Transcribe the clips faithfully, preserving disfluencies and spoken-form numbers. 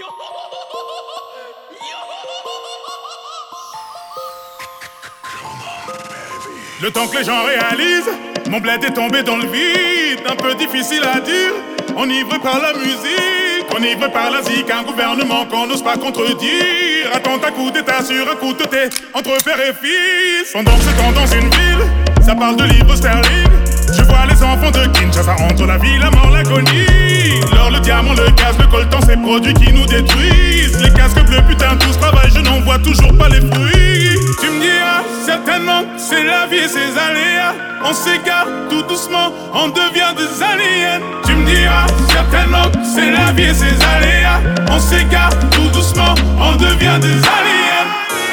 Le temps que les gens réalisent, mon bled est tombé dans le vide. Un peu difficile à dire, enivré par la musique, enivré par la zik, un gouvernement qu'on n'ose pas contredire. Attends un coup d'état sur un coup de thé, entre père et fils. Pendant ce temps dans une ville, ça parle de livres sterling. Je vois les enfants de Kinshasa entre la vie, la mort, l'agonie. L'or, le diamant, le gaz, le coltan, ces produits qui nous détruisent. Les casques bleus, putain, tout ce travail, je n'en vois toujours pas les fruits. Tu me diras, certainement, c'est la vie et ses aléas. On s'égare tout doucement, on devient des aliens. Tu me diras, certainement, c'est la vie et ses aléas. On s'égare tout doucement, on devient des aliens.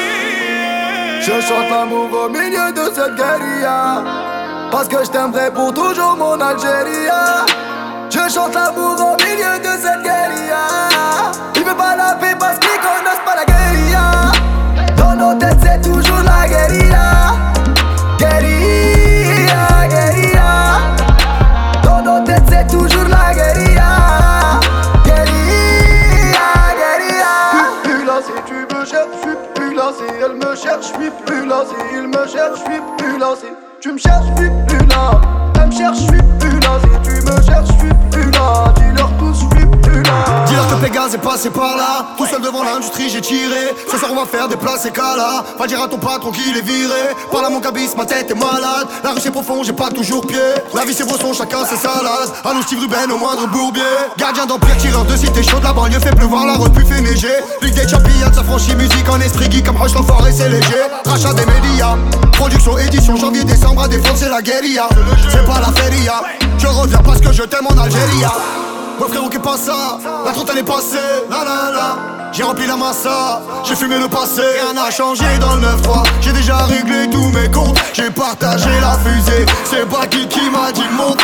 Je chante l'amour au milieu de cette guérilla, parce que je t'aimerai pour toujours mon Algérie. Je chante l'amour au milieu de cette guérilla. Ils veulent pas la paix parce qu'ils connaissent pas la guérilla. Dans nos têtes c'est toujours la guérilla. Guérilla, guérilla. Dans nos têtes c'est toujours la guérilla. Guérilla, guérilla. Je suis plus là si tu me cherches, je suis plus là si elle me cherche, je suis plus là si il me cherche, je suis plus là si tu me cherches, je suis plus là. Elle me cherche, je suis plus là. Si tu me cherches, je suis plus là. Dis-leur tous, je suis plus là. Dis-leur que Pégase est passé par là. Tout seul devant l'industrie, j'ai tiré. Ce soir, on va faire des places et cala. Va dire à ton patron qu'il est viré. Par là, mon cabis, ma tête est malade. La rue, c'est profond, j'ai pas toujours pied. La vie, c'est brosson, chacun ses salades. À nous, Steve Ruben, au moindre bourbier. Gardien d'empire, tireur de cité chaude. La banlieue fait pleuvoir, la repu fait neiger. Ligue des champions, ça franchit musique en esprit geek. Comme Roche, l'enfoiré, c'est léger. Rachat des médias. Production, édition, janvier, décembre, à défendre, c'est la guérilla. C'est pas la feria. Je reviens parce que je t'aime en Algérie. Ouais frérot, qu'est pas ça? La trentaine est passée, la la la. J'ai rempli la massa, j'ai fumé le passé. Rien n'a changé dans le neuf trois. J'ai déjà réglé tous mes comptes. J'ai partagé la fusée. C'est pas qui qui m'a dit monte.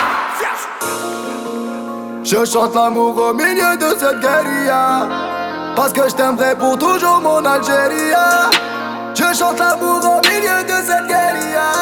Je chante l'amour au milieu de cette guérilla, parce que je t'aimerai pour toujours mon Algérie. Je chante l'amour au milieu de cette guérilla.